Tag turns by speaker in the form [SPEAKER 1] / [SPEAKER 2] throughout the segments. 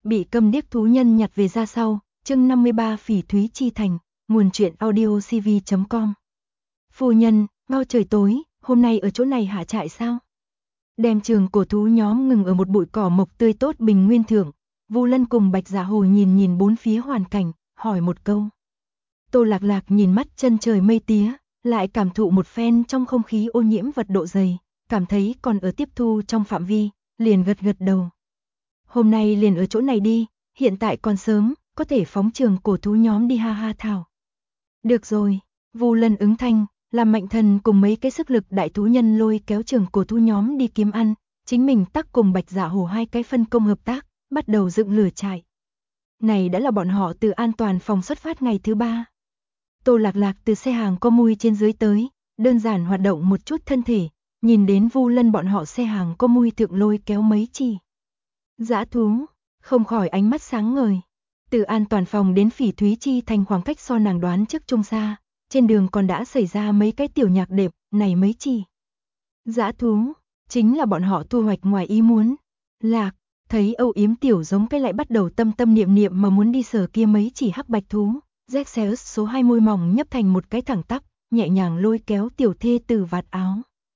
[SPEAKER 1] Bị câm điếc thú nhân nhặt về ra sau, chương 53 Phỉ Thúy Chi Thành, nguồn truyện audiocv.com. Phu nhân, mau trời tối, hôm nay ở chỗ này hạ trại sao? Đem trường cổ thú nhóm ngừng ở một bụi cỏ mộc tươi tốt bình nguyên thượng, Vu Lân cùng Bạch Dạ Hồ nhìn bốn phía hoàn cảnh, hỏi một câu. Tô Lạc Lạc nhìn mắt chân trời mây tía, lại cảm thụ một phen trong không khí ô nhiễm vật độ dày, cảm thấy còn ở tiếp thu trong phạm vi, liền gật gật đầu. Hôm nay liền ở chỗ này đi, hiện tại còn sớm, có thể phóng trường cổ thú nhóm đi ha ha thảo. Được rồi, Vu Lân ứng thanh, làm Mạnh Thần cùng mấy cái sức lực đại thú nhân lôi kéo trường cổ thú nhóm đi kiếm ăn, chính mình tắc cùng Bạch Dạ Hổ hai cái phân công hợp tác, bắt đầu dựng lửa trại. Này đã là bọn họ từ an toàn phòng xuất phát ngày thứ 3. Tô Lạc Lạc từ xe hàng có mui trên dưới tới, đơn giản hoạt động một chút thân thể, nhìn đến Vu Lân bọn họ xe hàng có mui thượng lôi kéo mấy chi dã thú, không khỏi ánh mắt sáng ngời. Từ an toàn phòng đến Phỉ Thúy Chi Thành khoảng cách so nàng đoán trước trông xa, trên đường còn đã xảy ra mấy cái tiểu nhạc đệm, này mấy chi dã thú, chính là bọn họ thu hoạch ngoài ý muốn. Lạc, thấy âu yếm tiểu giống cái lại bắt đầu tâm tâm niệm niệm mà muốn đi sờ kia mấy chỉ hắc bạch thú, Zexeus số 2 môi mỏng nhấp thành một cái thẳng tắp, nhẹ nhàng lôi kéo tiểu thê từ vạt áo.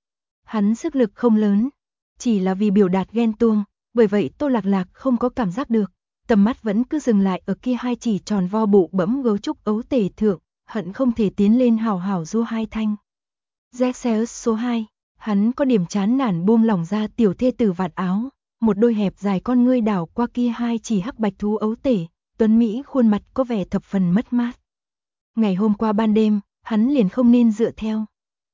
[SPEAKER 1] Hắn sức lực không lớn, chỉ là vì biểu đạt ghen tuông, bởi vậy Tô Lạc Lạc không có cảm giác được, tầm mắt vẫn cứ dừng lại ở kia hai chỉ tròn vo bụ bẫm gấu trúc ấu tể thượng, hận không thể tiến lên hào hào du hai thanh. Zexeus số 2, hắn có điểm chán nản buông lỏng ra tiểu thê từ vạt áo, một đôi hẹp dài con ngươi đảo qua kia hai chỉ hắc bạch thú ấu tể, tuấn Mỹ khuôn mặt có vẻ thập phần mất mát. Ngày hôm qua ban đêm, hắn liền không nên dựa theo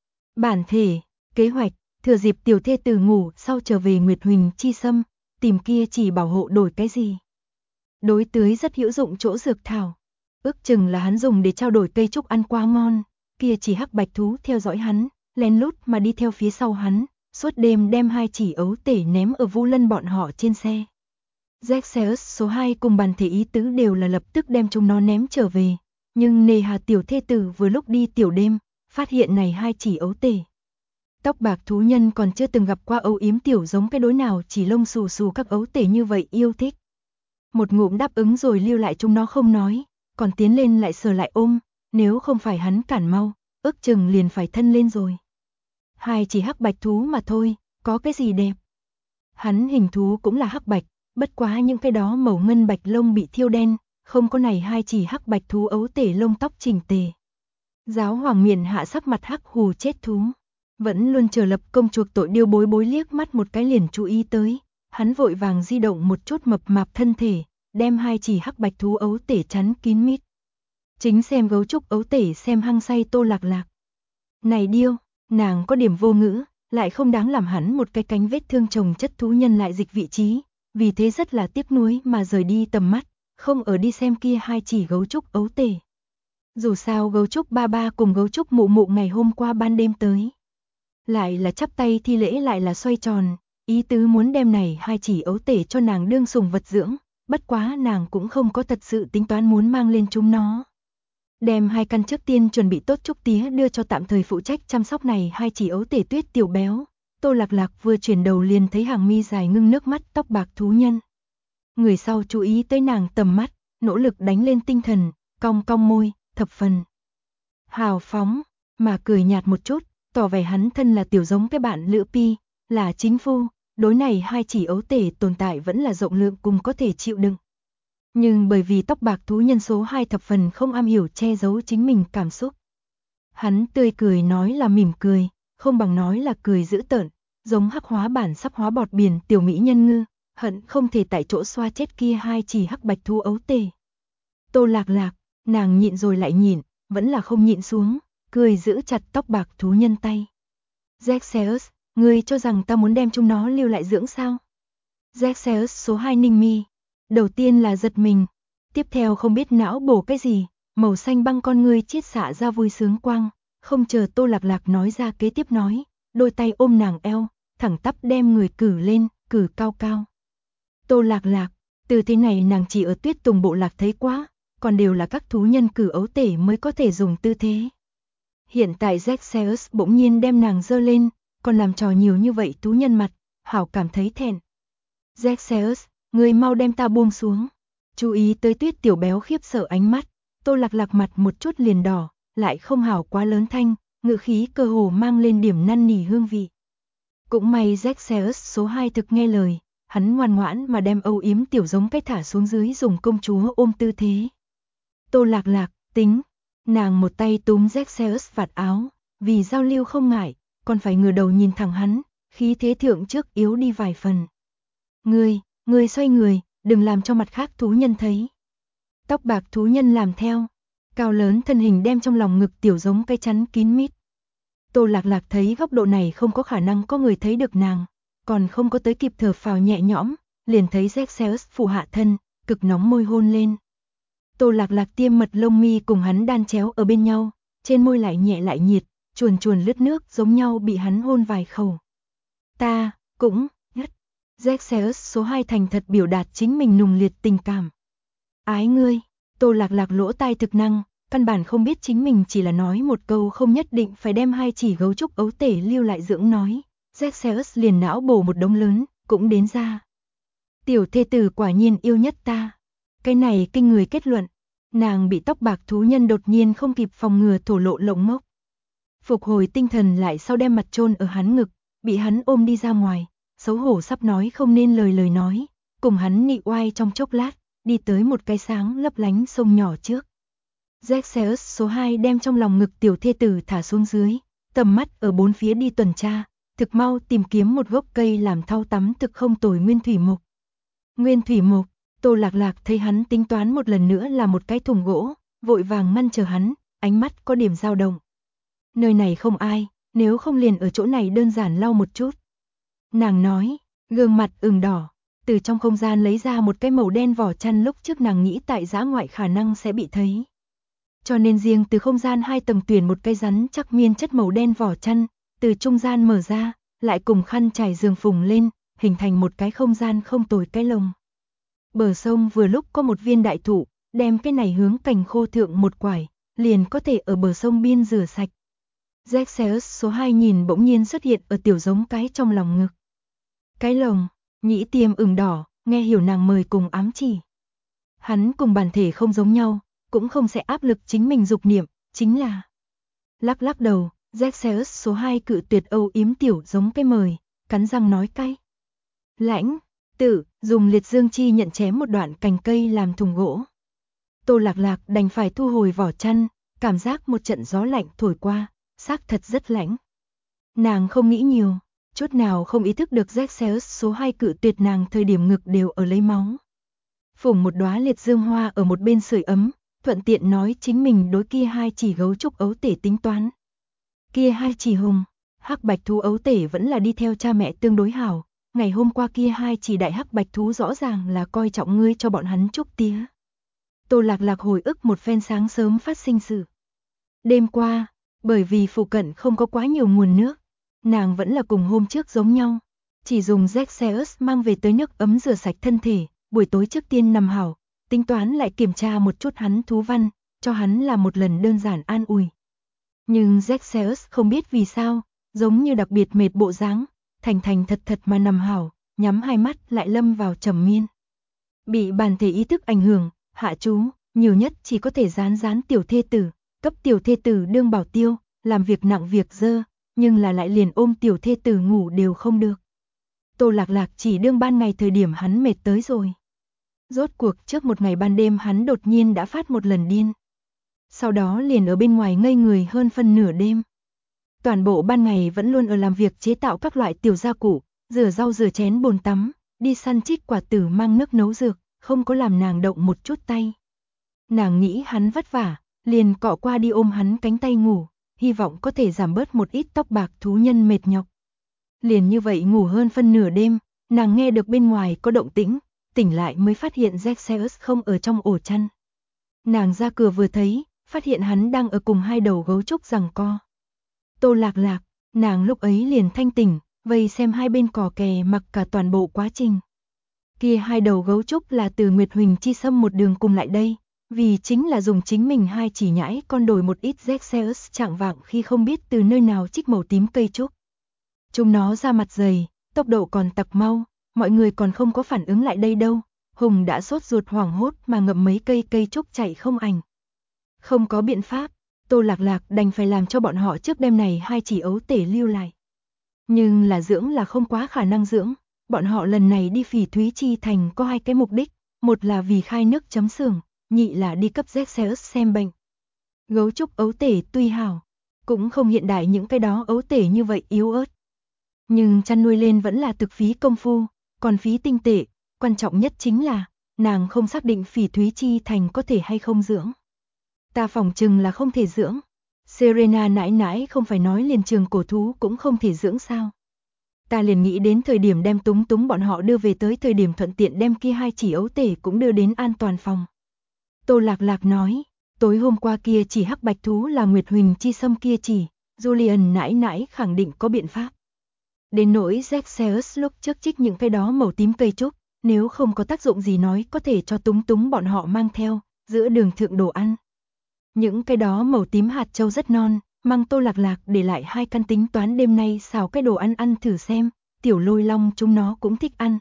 [SPEAKER 1] bản thể, kế hoạch, thừa dịp tiểu thê từ ngủ sau trở về Nguyệt Huỳnh Chi Sâm, tìm kia chỉ bảo hộ đổi cái gì. Đối tưới rất hữu dụng chỗ dược thảo, ước chừng là hắn dùng để trao đổi cây trúc ăn quá ngon, kia chỉ hắc bạch thú theo dõi hắn, lén lút mà đi theo phía sau hắn, suốt đêm đem hai chỉ ấu tể ném ở Vu Lân bọn họ trên xe. Zexeus số 2 cùng bàn thể ý tứ đều là lập tức đem chúng nó ném trở về, nhưng nề hà tiểu thê tử vừa lúc đi tiểu đêm, phát hiện này hai chỉ ấu tể. Tóc bạc thú nhân còn chưa từng gặp qua âu yếm tiểu giống cái đối nào chỉ lông xù xù các ấu tể như vậy yêu thích. Một ngụm đáp ứng rồi lưu lại chúng nó không nói, còn tiến lên lại sờ lại ôm, nếu không phải hắn cản mau, ước chừng liền phải thân lên rồi. Hai chỉ hắc bạch thú mà thôi, có cái gì đẹp. Hắn hình thú cũng là hắc bạch, bất quá những cái đó màu ngân bạch lông bị thiêu đen, không có này hai chỉ hắc bạch thú ấu tể lông tóc chỉnh tề. Giáo hoàng miền hạ sắc mặt hắc hù chết thú. Vẫn luôn chờ lập công chuộc tội Điêu Bối Bối liếc mắt một cái liền chú ý tới, hắn vội vàng di động một chút mập mạp thân thể, đem hai chỉ hắc bạch thú ấu tể chắn kín mít. Chính xem gấu trúc ấu tể xem hăng say Tô Lạc Lạc. Này Điêu, nàng có điểm vô ngữ, lại không đáng làm hắn một cái cánh vết thương chồng chất thú nhân lại dịch vị trí, vì thế rất là tiếc nuối mà rời đi tầm mắt, không ở đi xem kia hai chỉ gấu trúc ấu tể. Dù sao gấu trúc ba ba cùng gấu trúc mụ mụ ngày hôm qua ban đêm tới. Lại là chắp tay thi lễ lại là xoay tròn, ý tứ muốn đem này hai chỉ ấu tể cho nàng đương sủng vật dưỡng, bất quá nàng cũng không có thật sự tính toán muốn mang lên chúng nó. Đem hai căn trước tiên chuẩn bị tốt trúc tía đưa cho tạm thời phụ trách chăm sóc này hai chỉ ấu tể tuyết tiểu béo, Tô Lạc Lạc vừa chuyển đầu liền thấy hàng mi dài ngưng nước mắt tóc bạc thú nhân. Người sau chú ý tới nàng tầm mắt, nỗ lực đánh lên tinh thần, cong cong môi, thập phần hào phóng, mà cười nhạt một chút, tỏ vẻ hắn thân là tiểu giống cái bạn lữ pi, là chính phu, đối này hai chỉ ấu tể tồn tại vẫn là rộng lượng cùng có thể chịu đựng. Nhưng bởi vì tóc bạc thú nhân số 2 thập phần không am hiểu che giấu chính mình cảm xúc. Hắn tươi cười nói là mỉm cười, không bằng nói là cười dữ tợn, giống hắc hóa bản sắp hóa bọt biển tiểu mỹ nhân ngư, hận không thể tại chỗ xoa chết kia hai chỉ hắc bạch thú ấu tể. Tô Lạc Lạc, nàng nhịn rồi lại nhịn, vẫn là không nhịn xuống, cười giữ chặt tóc bạc thú nhân tay. Zexeus, ngươi cho rằng ta muốn đem chúng nó lưu lại dưỡng sao? Zexeus số 2 ninh mi. Đầu tiên là giật mình, tiếp theo không biết não bổ cái gì, màu xanh băng con ngươi chiết xạ ra vui sướng quang, không chờ Tô Lạc Lạc nói ra kế tiếp nói, đôi tay ôm nàng eo, thẳng tắp đem người cử lên, cử cao cao. Tô Lạc Lạc, từ thế này nàng chỉ ở Tuyết Tùng bộ lạc thấy quá, còn đều là các thú nhân cử ấu tể mới có thể dùng tư thế. Hiện tại Zexeus bỗng nhiên đem nàng dơ lên, còn làm trò nhiều như vậy thú nhân mặt, hảo cảm thấy thẹn. Zexeus, Ngươi mau đem ta buông xuống. Chú ý tới Tuyết Tiểu Béo khiếp sợ ánh mắt, Tô Lạc Lạc mặt một chút liền đỏ, lại không hảo quá lớn thanh, ngữ khí cơ hồ mang lên điểm năn nỉ hương vị. Cũng may Zexeus số 2 thực nghe lời, hắn ngoan ngoãn mà đem âu yếm tiểu giống cái thả xuống dưới dùng công chúa ôm tư thế. Tô Lạc Lạc, tính, nàng một tay túm Zexeus vạt áo, vì giao lưu không ngại, còn phải ngửa đầu nhìn thẳng hắn, khí thế thượng trước yếu đi vài phần. Ngươi xoay người, đừng làm cho mặt khác thú nhân thấy. Tóc bạc thú nhân làm theo, cao lớn thân hình đem trong lòng ngực tiểu giống cái chắn kín mít. Tô Lạc Lạc thấy góc độ này không có khả năng có người thấy được nàng, còn không có tới kịp thở phào nhẹ nhõm, liền thấy Zexeus phủ hạ thân, cực nóng môi hôn lên. Tô Lạc Lạc tiêm mật lông mi cùng hắn đan chéo ở bên nhau, trên môi lại nhẹ lại nhiệt, chuồn chuồn lướt nước giống nhau bị hắn hôn vài khẩu. Ta, cũng, nhất. Zexeus số 2 thành thật biểu đạt chính mình nùng liệt tình cảm. Ái ngươi, Tô Lạc Lạc lỗ tai thực năng, căn bản không biết chính mình chỉ là nói một câu không nhất định phải đem hai chỉ gấu trúc ấu tể lưu lại dưỡng nói. Zexeus liền não bổ một đống lớn, cũng đến ra. Tiểu thê tử quả nhiên yêu nhất ta. Cái này kinh người kết luận, nàng bị tóc bạc thú nhân đột nhiên không kịp phòng ngừa thổ lộ lộng mốc. Phục hồi tinh thần lại sau đem mặt chôn ở hắn ngực, bị hắn ôm đi ra ngoài, xấu hổ sắp nói không nên lời nói, cùng hắn nị oai trong chốc lát, đi tới một cái sáng lấp lánh sông nhỏ trước. Zexeus số 2 đem trong lòng ngực tiểu thê tử thả xuống dưới, tầm mắt ở bốn phía đi tuần tra, thực mau tìm kiếm một gốc cây làm thau tắm thực không tồi nguyên thủy mục. Nguyên thủy mục, Tô Lạc Lạc thấy hắn tính toán một lần nữa là một cái thùng gỗ, vội vàng ngăn chờ hắn, ánh mắt có điểm dao động. Nơi này không ai, nếu không liền ở chỗ này đơn giản lau một chút. Nàng nói, gương mặt ửng đỏ, từ trong không gian lấy ra một cái màu đen vỏ chăn lúc trước nàng nghĩ tại dã ngoại khả năng sẽ bị thấy. Cho nên riêng từ không gian 2 tầng tuyển một cây rắn chắc miên chất màu đen vỏ chăn, từ trung gian mở ra, lại cùng khăn trải giường phùng lên, hình thành một cái không gian không tồi cái lồng. Bờ sông vừa lúc có một viên đại thụ, đem cái này hướng cành khô thượng một quải, liền có thể ở bờ sông biên rửa sạch. Zexeus số 2 nhìn bỗng nhiên xuất hiện ở tiểu giống cái trong lòng ngực. Cái lồng, nhĩ tiêm ửng đỏ, nghe hiểu nàng mời cùng ám chỉ. Hắn cùng bản thể không giống nhau, cũng không sẽ áp lực chính mình dục niệm, chính là lắc lắc đầu, Zexeus số 2 cự tuyệt âu yếm tiểu giống cái mời, cắn răng nói cay. Lãnh, tự, dùng liệt dương chi nhận chém một đoạn cành cây làm thùng gỗ. Tô Lạc Lạc đành phải thu hồi vỏ chăn, cảm giác một trận gió lạnh thổi qua, xác thật rất lạnh. Nàng không nghĩ nhiều, chút nào không ý thức được Zexeus số 2 cự tuyệt nàng thời điểm ngực đều ở lấy máu. Phủng một đóa liệt dương hoa ở một bên sưởi ấm, thuận tiện nói chính mình đối kia hai chỉ gấu trúc ấu tể tính toán. Kia hai chỉ hùng, hắc bạch thú ấu tể vẫn là đi theo cha mẹ tương đối hảo, ngày hôm qua kia hai chỉ đại hắc bạch thú rõ ràng là coi trọng ngươi cho bọn hắn chúc tía. Tô Lạc Lạc hồi ức một phen sáng sớm phát sinh sự. Đêm qua, bởi vì phụ cận không có quá nhiều nguồn nước, nàng vẫn là cùng hôm trước giống nhau, chỉ dùng Zexeus mang về tới nước ấm rửa sạch thân thể, buổi tối trước tiên nằm hảo, tính toán lại kiểm tra một chút hắn thú văn, cho hắn là một lần đơn giản an ủi. Nhưng Zexeus không biết vì sao, giống như đặc biệt mệt bộ dáng, thành thật mà nằm hảo, nhắm hai mắt lại lâm vào trầm miên. Bị bản thể ý thức ảnh hưởng, hạ chú, nhiều nhất chỉ có thể rán tiểu thê tử, cấp tiểu thê tử đương bảo tiêu, làm việc nặng việc dơ, nhưng là lại liền ôm tiểu thê tử ngủ đều không được. Tô Lạc Lạc chỉ đương ban ngày thời điểm hắn mệt tới rồi. Rốt cuộc trước một ngày ban đêm hắn đột nhiên đã phát một lần điên. Sau đó liền ở bên ngoài ngây người hơn phân nửa đêm. Toàn bộ ban ngày vẫn luôn ở làm việc chế tạo các loại tiểu gia cụ, rửa rau rửa chén bồn tắm, đi săn trích quả tử mang nước nấu dược, không có làm nàng động một chút tay. Nàng nghĩ hắn vất vả, liền cọ qua đi ôm hắn cánh tay ngủ, hy vọng có thể giảm bớt một ít tóc bạc thú nhân mệt nhọc. Liền như vậy ngủ hơn phân nửa đêm, nàng nghe được bên ngoài có động tĩnh, tỉnh lại mới phát hiện Zexeus không ở trong ổ chăn. Nàng ra cửa vừa thấy, phát hiện hắn đang ở cùng hai đầu gấu trúc giằng co. Tô Lạc Lạc, nàng lúc ấy liền thanh tỉnh, vây xem hai bên cò kè mặc cả toàn bộ quá trình. Kia hai đầu gấu trúc là từ Nguyệt Huỳnh Chi Sâm một đường cùng lại đây, vì chính là dùng chính mình hai chỉ nhãi con đổi một ít Zexeus trạng vạng khi không biết từ nơi nào trích màu tím cây trúc. Chúng nó ra mặt dày, tốc độ còn tặc mau, mọi người còn không có phản ứng lại đây đâu, Hùng đã sốt ruột hoảng hốt mà ngậm mấy cây trúc chạy không ảnh. Không có biện pháp, Tô Lạc Lạc đành phải làm cho bọn họ trước đêm này hai chỉ ấu tể lưu lại. Nhưng là dưỡng là không quá khả năng dưỡng, bọn họ lần này đi Phỉ Thúy Chi Thành có hai cái mục đích, một là vì khai nước chấm xưởng, nhị là đi cấp Zexeus xem bệnh. Gấu trúc ấu tể tuy hảo, cũng không hiện đại những cái đó ấu tể như vậy yếu ớt. Nhưng chăn nuôi lên vẫn là thực phí công phu, còn phí tinh tệ, quan trọng nhất chính là, nàng không xác định Phỉ Thúy Chi Thành có thể hay không dưỡng. Ta phỏng chừng là không thể dưỡng. Serena nãi nãi không phải nói liền trường cổ thú cũng không thể dưỡng sao. Ta liền nghĩ đến thời điểm đem Túng Túng bọn họ đưa về tới thời điểm thuận tiện đem kia hai chỉ ấu tể cũng đưa đến an toàn phòng. Tô Lạc Lạc nói, tối hôm qua kia chỉ hắc bạch thú là Nguyệt Huỳnh Chi Sâm kia chỉ, Julian nãi nãi khẳng định có biện pháp. Đến nỗi Zexeus lúc trước trích những cái đó màu tím cây trúc, nếu không có tác dụng gì nói có thể cho Túng Túng bọn họ mang theo, giữa đường thượng đồ ăn. Những cái đó màu tím hạt châu rất non, mang Tô Lạc Lạc để lại hai căn tính toán đêm nay xào cái đồ ăn thử xem, Tiểu Lôi Long chúng nó cũng thích ăn.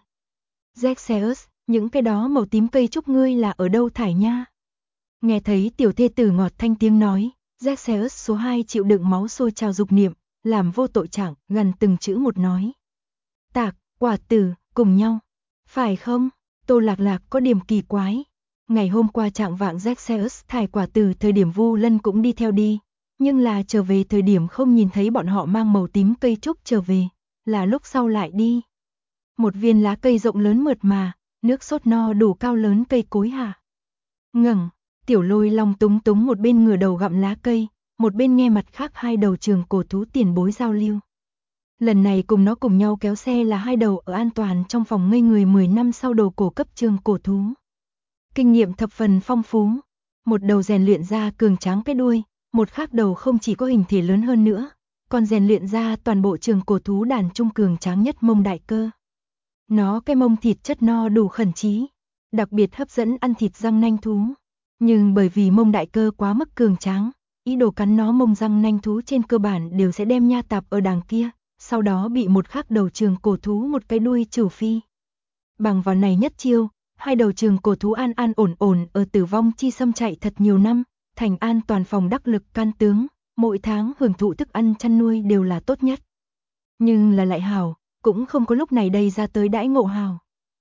[SPEAKER 1] Zexeus, những cái đó màu tím cây trúc ngươi là ở đâu thải nha? Nghe thấy tiểu thê tử ngọt thanh tiếng nói, Zexeus số 2 chịu đựng máu sôi trào dục niệm, làm vô tội trạng, gần từng chữ một nói. Tạc, quả tử, cùng nhau. Phải không? Tô Lạc Lạc có điểm kỳ quái. Ngày hôm qua trạng vạng Zexeus thải quả tử thời điểm Vu Lân cũng đi theo đi, nhưng là trở về thời điểm không nhìn thấy bọn họ mang màu tím cây trúc trở về, là lúc sau lại đi. Một viên lá cây rộng lớn mượt mà, nước sốt no đủ cao lớn cây cối hạ. Ngẩng, Tiểu Lôi Long Túng Túng một bên ngửa đầu gặm lá cây, một bên nghe mặt khác hai đầu trường cổ thú tiền bối giao lưu. Lần này cùng nó cùng nhau kéo xe là hai đầu ở an toàn trong phòng ngây người 10 năm sau đầu cổ cấp trường cổ thú. Kinh nghiệm thập phần phong phú, một đầu rèn luyện ra cường tráng cái đuôi, một khác đầu không chỉ có hình thể lớn hơn nữa, còn rèn luyện ra toàn bộ trường cổ thú đàn trung cường tráng nhất mông đại cơ. Nó cái mông thịt chất no đủ khẩn trí, đặc biệt hấp dẫn ăn thịt răng nanh thú. Nhưng bởi vì mông đại cơ quá mức cường tráng, ý đồ cắn nó mông răng nanh thú trên cơ bản đều sẽ đem nha tạp ở đằng kia, sau đó bị một khác đầu trường cổ thú một cái đuôi trừ phi. Bằng vào này nhất chiêu, hai đầu trường cổ thú an an ổn ổn ở Tử Vong Chi Sâm chạy thật nhiều năm, thành an toàn phòng đắc lực can tướng, mỗi tháng hưởng thụ thức ăn chăn nuôi đều là tốt nhất. Nhưng là lại hảo, cũng không có lúc này đây ra tới đãi ngộ hảo.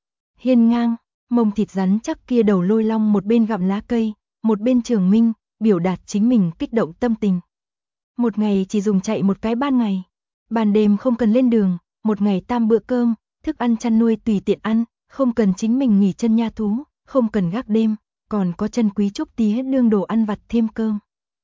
[SPEAKER 1] Hiên ngang, mông thịt rắn chắc kia đầu Lôi Long một bên gặm lá cây, một bên trường minh, biểu đạt chính mình kích động tâm tình. Một ngày chỉ dùng chạy một cái ban ngày, ban đêm không cần lên đường, một ngày tam bữa cơm, thức ăn chăn nuôi tùy tiện ăn, không cần chính mình nghỉ chân nha thú, không cần gác đêm, còn có chân quý trúc tía đương đồ ăn vặt thêm cơm.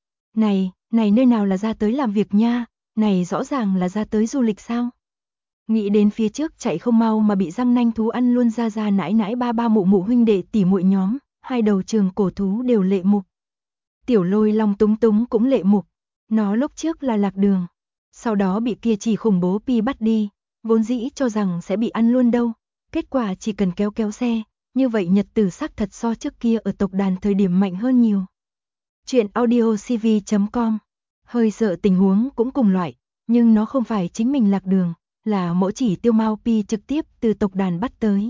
[SPEAKER 1] Này nơi nào là ra tới làm việc nha, này rõ ràng là ra tới du lịch sao? Nghĩ đến phía trước chạy không mau mà bị răng nanh thú ăn luôn ra nãi nãi ba ba mụ mụ huynh đệ tỉ muội nhóm, hai đầu trường cổ thú đều lệ mục. Tiểu Lôi Long Túng Túng cũng lệ mục, nó lúc trước là lạc đường, sau đó bị kia chỉ khủng bố Pi bắt đi, vốn dĩ cho rằng sẽ bị ăn luôn đâu, kết quả chỉ cần kéo xe, như vậy nhật tử xác thật so trước kia ở tộc đàn thời điểm mạnh hơn nhiều. Chuyện audiocv.com, hơi sợ tình huống cũng cùng loại, nhưng nó không phải chính mình lạc đường, là mỗi chỉ tiêu Mao Pi trực tiếp từ tộc đàn bắt tới.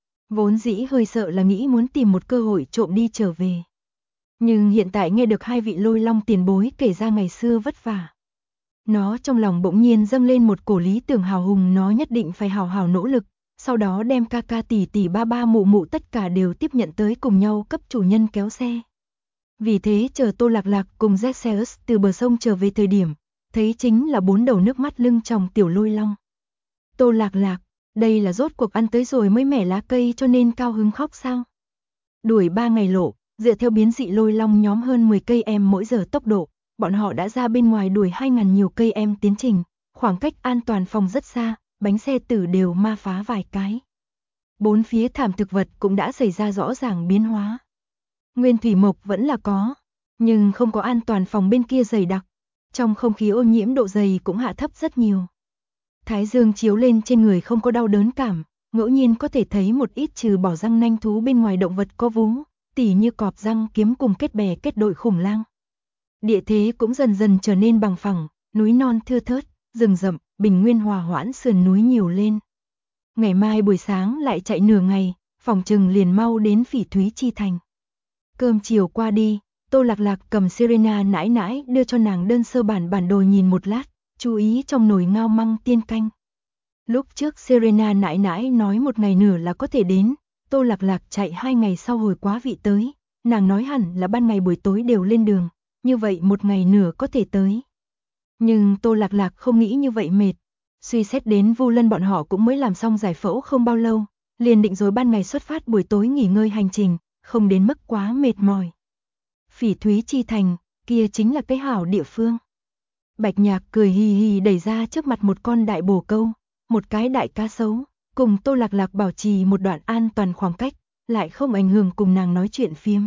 [SPEAKER 1] Vốn dĩ hơi sợ là nghĩ muốn tìm một cơ hội trộm đi trở về. Nhưng hiện tại nghe được hai vị Lôi Long tiền bối kể ra ngày xưa vất vả. Nó trong lòng bỗng nhiên dâng lên một cổ lý tưởng hào hùng, nó nhất định phải hào hào nỗ lực, sau đó đem ca ca tỷ tỷ ba ba mụ mụ tất cả đều tiếp nhận tới cùng nhau cấp chủ nhân kéo xe. Vì thế chờ Tô Lạc Lạc cùng Zexeus từ bờ sông trở về thời điểm, thấy chính là bốn đầu nước mắt lưng tròng tiểu Lôi Long. Tô Lạc Lạc, đây là rốt cuộc ăn tới rồi mới mẻ lá cây cho nên cao hứng khóc sao? Đuổi 3 ngày lộ, dựa theo biến dị Lôi Long nhóm hơn 10 cây em mỗi giờ tốc độ, bọn họ đã ra bên ngoài đuổi 2.000 nhiều cây em tiến trình, khoảng cách an toàn phòng rất xa, bánh xe tử đều ma phá vài cái. Bốn phía thảm thực vật cũng đã xảy ra rõ ràng biến hóa. Nguyên thủy mộc vẫn là có, nhưng không có an toàn phòng bên kia dày đặc, trong không khí ô nhiễm độ dày cũng hạ thấp rất nhiều. Thái dương chiếu lên trên người không có đau đớn cảm, ngẫu nhiên có thể thấy một ít trừ bỏ răng nanh thú bên ngoài động vật có vú, tỉ như cọp răng kiếm cùng kết bè kết đội khủng lang. Địa thế cũng dần dần trở nên bằng phẳng, núi non thưa thớt, rừng rậm, bình nguyên hòa hoãn sườn núi nhiều lên. ngày mai buổi sáng lại chạy nửa ngày, phòng chừng liền mau đến Phỉ Thúy Chi Thành. Cơm chiều qua đi, Tô Lạc Lạc cầm Serena nãi nãi đưa cho nàng đơn sơ bản đồ nhìn một lát, chú ý trong nồi ngao măng tiên canh. Lúc trước Serena nãi nãi nói một ngày nửa là có thể đến, Tô Lạc Lạc chạy 2 ngày sau hồi quá vị tới, nàng nói hẳn là ban ngày buổi tối đều lên đường, như vậy một ngày nửa có thể tới. Nhưng Tô Lạc Lạc không nghĩ như vậy mệt, suy xét đến Vu Lân bọn họ cũng mới làm xong giải phẫu không bao lâu, liền định rồi ban ngày xuất phát buổi tối nghỉ ngơi hành trình, không đến mức quá mệt mỏi. Phỉ Thúy Chi Thành, kia chính là cái hảo địa phương. Bạch Nhạc cười hì hì đẩy ra trước mặt một con đại bồ câu, một cái đại cá sấu, cùng Tô Lạc Lạc bảo trì một đoạn an toàn khoảng cách, lại không ảnh hưởng cùng nàng nói chuyện phiếm.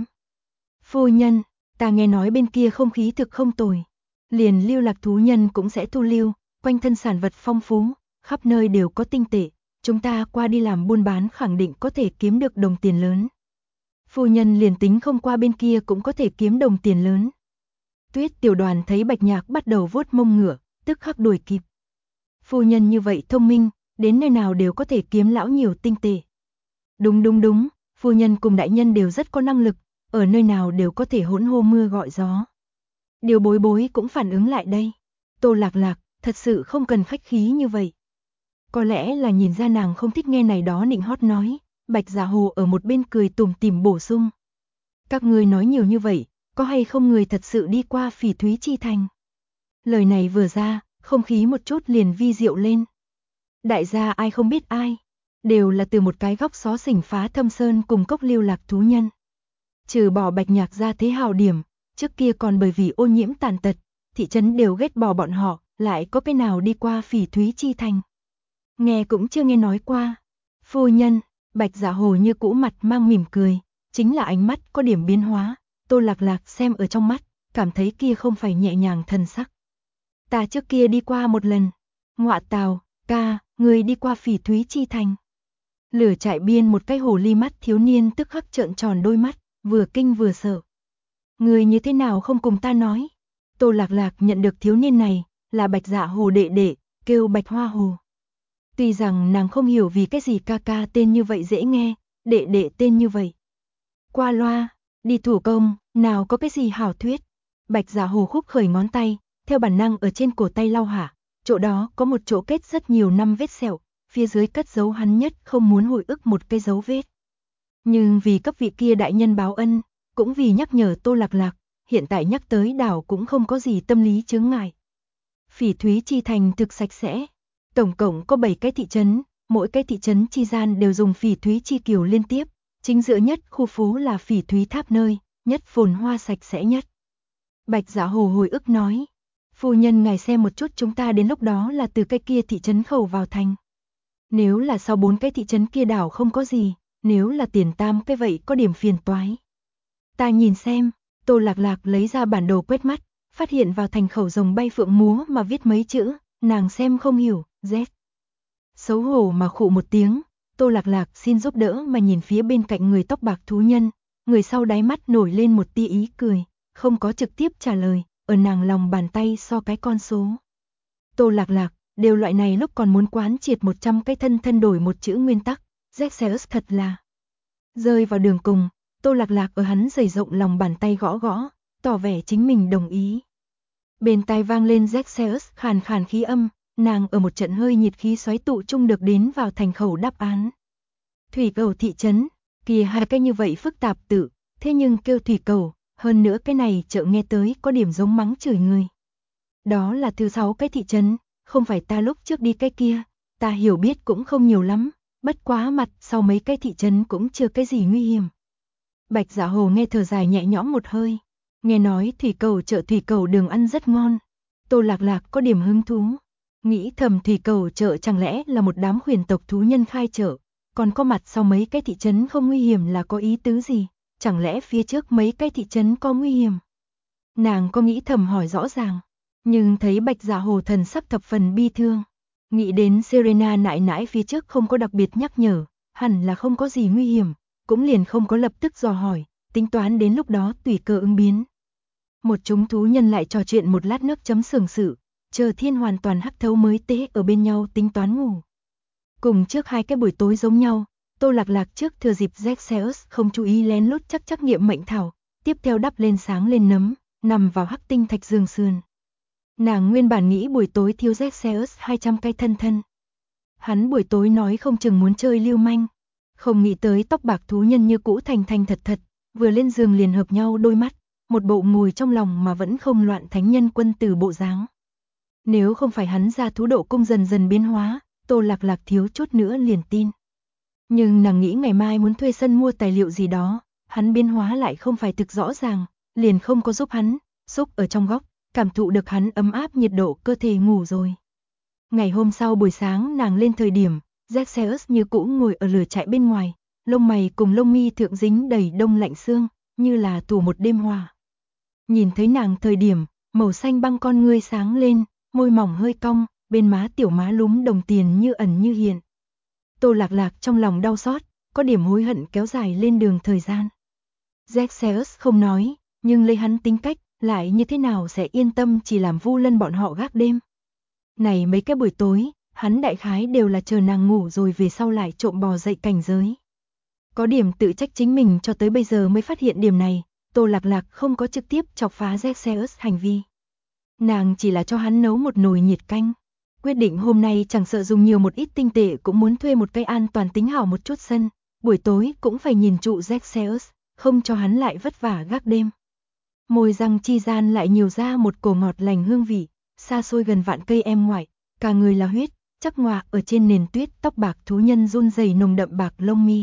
[SPEAKER 1] Phu nhân, ta nghe nói bên kia không khí thực không tồi, liền lưu lạc thú nhân cũng sẽ thu lưu, quanh thân sản vật phong phú, khắp nơi đều có tinh tệ, chúng ta qua đi làm buôn bán khẳng định có thể kiếm được đồng tiền lớn. Phu nhân liền tính không qua bên kia cũng có thể kiếm đồng tiền lớn. Tuyết Tiểu Đoàn thấy Bạch Nhạc bắt đầu vuốt mông ngựa, tức khắc đuổi kịp. Phu nhân như vậy thông minh, đến nơi nào đều có thể kiếm lão nhiều tinh tệ. Đúng, phu nhân cùng đại nhân đều rất có năng lực, ở nơi nào đều có thể hỗn hô mưa gọi gió. Điều Bối Bối cũng phản ứng lại đây. Tô Lạc Lạc, thật sự không cần khách khí như vậy. Có lẽ là nhìn ra nàng không thích nghe này đó nịnh hót nói, Bạch Dạ Hồ ở một bên cười tủm tỉm bổ sung. Các ngươi nói nhiều như vậy, có hay không người thật sự đi qua Phỉ Thúy Chi Thành? Lời này vừa ra, không khí một chút liền vi diệu lên. Đại gia ai không biết ai, đều là từ một cái góc xó xỉnh phá thâm sơn cùng cốc lưu lạc thú nhân. Trừ bỏ Bạch Nhạc ra thế hào điểm, trước kia còn bởi vì ô nhiễm tàn tật, thị trấn đều ghét bỏ bọn họ, lại có cái nào đi qua Phỉ Thúy Chi Thành. Nghe cũng chưa nghe nói qua. Phu nhân, Bạch Dạ Hồ như cũ mặt mang mỉm cười, chính là ánh mắt có điểm biến hóa, Tô Lạc Lạc xem ở trong mắt, cảm thấy kia không phải nhẹ nhàng thần sắc. Ta trước kia đi qua một lần, ngọa tào, ca, người đi qua Phỉ Thúy Chi Thành. Lửa trại biên một cái hồ ly mắt thiếu niên tức khắc trợn tròn đôi mắt, vừa kinh vừa sợ. Người như thế nào không cùng ta nói? Tô Lạc Lạc nhận được thiếu niên này, là Bạch Dạ Hồ đệ đệ, kêu Bạch Hoa Hồ. Tuy rằng nàng không hiểu vì cái gì ca ca tên như vậy dễ nghe, đệ đệ tên như vậy. Qua loa, đi thủ công, nào có cái gì hảo thuyết. Bạch Dạ Hồ khúc khởi ngón tay, theo bản năng ở trên cổ tay lau hả, chỗ đó có một chỗ kết rất nhiều năm vết sẹo, phía dưới cất dấu hắn nhất không muốn hồi ức một cái dấu vết. Nhưng vì cấp vị kia đại nhân báo ân, cũng vì nhắc nhở Tô Lạc Lạc, hiện tại nhắc tới đảo cũng không có gì tâm lý chướng ngại. Phỉ Thúy Chi Thành thực sạch sẽ, tổng cộng có 7 cái thị trấn, mỗi cái thị trấn chi gian đều dùng Phỉ Thúy Chi kiều liên tiếp, chính giữa nhất khu phố là Phỉ Thúy Tháp nơi, nhất phồn hoa sạch sẽ nhất. Bạch Dạ Hồ hồi ức nói, phu nhân ngài xem một chút chúng ta đến lúc đó là từ cái kia thị trấn khẩu vào thành. Nếu là sau 4 cái thị trấn kia đảo không có gì, nếu là tiền tam cái vậy có điểm phiền toái. Ta nhìn xem, Tô Lạc Lạc lấy ra bản đồ quét mắt, phát hiện vào thành khẩu rồng bay phượng múa mà viết mấy chữ, nàng xem không hiểu, Z. Xấu hổ mà khụ một tiếng, Tô Lạc Lạc xin giúp đỡ mà nhìn phía bên cạnh người tóc bạc thú nhân, người sau đáy mắt nổi lên một tia ý cười, không có trực tiếp trả lời, ở nàng lòng bàn tay so cái con số. Tô Lạc Lạc, đều loại này lúc còn muốn quán triệt 100 cái thân đổi một chữ nguyên tắc, Zexeus thật là. Rơi vào đường cùng, Tô Lạc Lạc ở hắn dày rộng lòng bàn tay gõ gõ, tỏ vẻ chính mình đồng ý. Bên tai vang lên Zexeus khàn khàn khí âm, nàng ở một trận hơi nhiệt khí xoáy tụ chung được đến vào thành khẩu đáp án. Thủy cầu thị trấn, kìa hai cái như vậy phức tạp tự, thế nhưng kêu thủy cầu, hơn nữa cái này chợ nghe tới có điểm giống mắng chửi người. Đó là thứ 6 cái thị trấn, không phải ta lúc trước đi cái kia, ta hiểu biết cũng không nhiều lắm, bất quá mặt sau mấy cái thị trấn cũng chưa cái gì nguy hiểm. Bạch Dạ Hồ nghe thở dài nhẹ nhõm một hơi, nghe nói thủy cầu chợ thủy cầu đường ăn rất ngon. Tô Lạc Lạc có điểm hứng thú, nghĩ thầm thủy cầu chợ chẳng lẽ là một đám huyền tộc thú nhân khai chợ, còn có mặt sau mấy cái thị trấn không nguy hiểm là có ý tứ gì, chẳng lẽ phía trước mấy cái thị trấn có nguy hiểm. Nàng có nghĩ thầm hỏi rõ ràng, nhưng thấy Bạch Dạ Hồ thần sắc thập phần bi thương, nghĩ đến Serena nãi nãi phía trước không có đặc biệt nhắc nhở, hẳn là không có gì nguy hiểm, cũng liền không có lập tức dò hỏi, tính toán đến lúc đó tùy cơ ứng biến. Một chúng thú nhân lại trò chuyện một lát nước chấm sưởng sự, chờ thiên hoàn toàn hắc thấu mới tế ở bên nhau tính toán ngủ. Cùng trước hai cái buổi tối giống nhau, Tô Lạc Lạc trước thừa dịp Zexeus không chú ý lén lút chắc nghiệm mệnh thảo, tiếp theo đắp lên sáng lên nấm, nằm vào hắc tinh thạch dương sườn. Nàng nguyên bản nghĩ buổi tối thiếu Zexeus 200 cây thân thân. Hắn buổi tối nói không chừng muốn chơi lưu manh, không nghĩ tới tóc bạc thú nhân như cũ thành thành thật thật, vừa lên giường liền hợp nhau đôi mắt, một bộ ngồi trong lòng mà vẫn không loạn thánh nhân quân tử bộ dáng. Nếu không phải hắn ra thú độ cung dần dần biến hóa, Tô Lạc Lạc thiếu chút nữa liền tin. Nhưng nàng nghĩ ngày mai muốn thuê sân mua tài liệu gì đó, hắn biến hóa lại không phải thực rõ ràng, liền không có giúp hắn, xúc ở trong góc, cảm thụ được hắn ấm áp nhiệt độ cơ thể ngủ rồi. Ngày hôm sau buổi sáng nàng lên thời điểm, Zexeus như cũ ngồi ở lửa trại bên ngoài, lông mày cùng lông mi thượng dính đầy đông lạnh xương, như là tủ một đêm hòa. Nhìn thấy nàng thời điểm, màu xanh băng con ngươi sáng lên, môi mỏng hơi cong, bên má tiểu má lúm đồng tiền như ẩn như hiện. Tô Lạc Lạc trong lòng đau xót, có điểm hối hận kéo dài lên đường thời gian. Zexeus không nói, nhưng lấy hắn tính cách, lại như thế nào sẽ yên tâm chỉ làm Vu Lân bọn họ gác đêm. Này mấy cái buổi tối, hắn đại khái đều là chờ nàng ngủ rồi về sau lại trộm bò dậy cảnh giới. Có điểm tự trách chính mình cho tới bây giờ mới phát hiện điểm này, Tô Lạc Lạc không có trực tiếp chọc phá Zexeus hành vi. Nàng chỉ là cho hắn nấu một nồi nhiệt canh. Quyết định hôm nay chẳng sợ dùng nhiều một ít tinh tệ cũng muốn thuê một cây an toàn tính hảo một chút sân, buổi tối cũng phải nhìn trụ Zexeus, không cho hắn lại vất vả gác đêm. Môi răng chi gian lại nhiều ra một cổ ngọt lành hương vị, xa xôi gần vạn cây em ngoại, cả người là huyết, chắc ngoạ ở trên nền tuyết, tóc bạc thú nhân run rẩy nồng đậm bạc lông mi.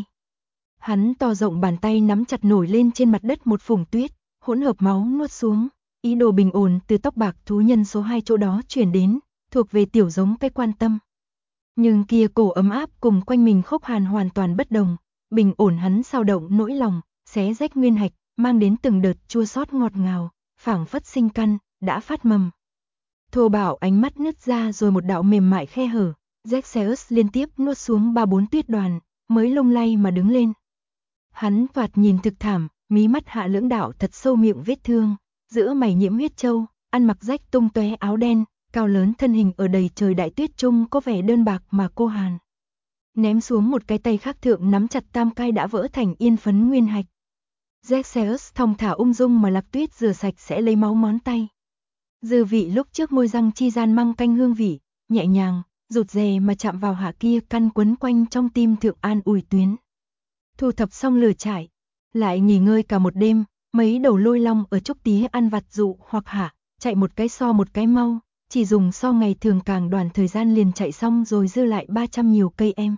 [SPEAKER 1] Hắn to rộng bàn tay nắm chặt nổi lên trên mặt đất một phủng tuyết, hỗn hợp máu nuốt xuống, ý đồ bình ổn từ tóc bạc thú nhân số 2 chỗ đó chuyển đến, thuộc về tiểu giống cái quan tâm. Nhưng kia cổ ấm áp cùng quanh mình khốc hàn hoàn toàn bất đồng, bình ổn hắn sao động nỗi lòng, xé rách nguyên hạch, mang đến từng đợt chua xót ngọt ngào, phảng phất sinh căn, đã phát mầm. Thô bạo ánh mắt nứt ra rồi một đạo mềm mại khe hở, Zexeus liên tiếp nuốt xuống 3-4 tuyết đoàn, mới lung lay mà đứng lên. Hắn thoạt nhìn thực thảm, mí mắt hạ lưỡng đạo thật sâu miệng vết thương, giữa mày nhiễm huyết châu, ăn mặc rách tung tóe áo đen, cao lớn thân hình ở đầy trời đại tuyết trung có vẻ đơn bạc mà cô hàn. Ném xuống một cái tay khác thượng nắm chặt tam cai đã vỡ thành yên phấn nguyên hạch. Zexeus thong thả ung dung mà Lạc Tuyết rửa sạch sẽ lấy máu ngón tay. Dư vị lúc trước môi răng chi gian măng canh hương vị, nhẹ nhàng, rụt rè mà chạm vào hạ kia căn quấn quanh trong tim thượng an ủi tuyến. Thu thập xong lửa trại, lại nghỉ ngơi cả một đêm, mấy đầu lôi long ở trúc tía ăn vặt dụ hoặc hạ, chạy một cái so một cái mau, chỉ dùng so ngày thường càng đoàn thời gian liền chạy xong rồi dư lại 300 nhiều cây em.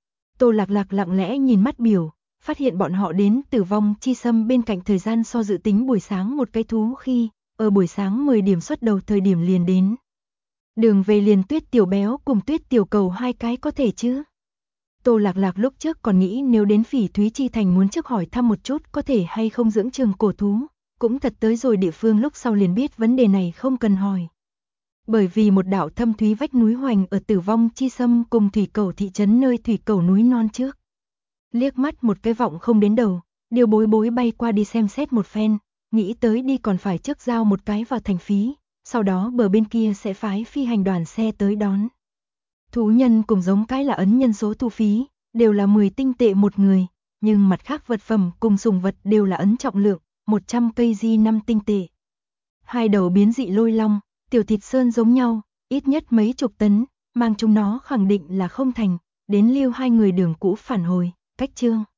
[SPEAKER 1] Tô Lạc Lạc lặng lẽ nhìn mắt biểu, phát hiện bọn họ đến Tử Vong Chi Sâm bên cạnh thời gian so dự tính buổi sáng một cái thú khi, ở buổi sáng 10 điểm xuất đầu thời điểm liền đến. Đường về liền Tuyết Tiểu Béo cùng Tuyết Tiểu Cầu hai cái có thể chứ? Tô Lạc Lạc lúc trước còn nghĩ nếu đến Phỉ Thúy Chi Thành muốn trước hỏi thăm một chút có thể hay không dưỡng trường cổ thú, cũng thật tới rồi địa phương lúc sau liền biết vấn đề này không cần hỏi. Bởi vì một đạo thâm thúy vách núi hoành ở Tử Vong Chi Sâm cùng Thủy Cầu thị trấn nơi Thủy Cầu núi non trước. Liếc mắt một cái vọng không đến đầu, Điều Bối Bối bay qua đi xem xét một phen, nghĩ tới đi còn phải trước giao một cái vào thành phí, sau đó bờ bên kia sẽ phái phi hành đoàn xe tới đón. Thú nhân cùng giống cái là ấn nhân số thu phí, đều là 10 tinh tệ một người, nhưng mặt khác vật phẩm cùng sùng vật đều là ấn trọng lượng, 100 cây di 5 tinh tệ. Hai đầu biến dị lôi long, tiểu thịt sơn giống nhau, ít nhất mấy chục tấn, mang chúng nó khẳng định là không thành, đến lưu hai người đường cũ phản hồi, cách chương.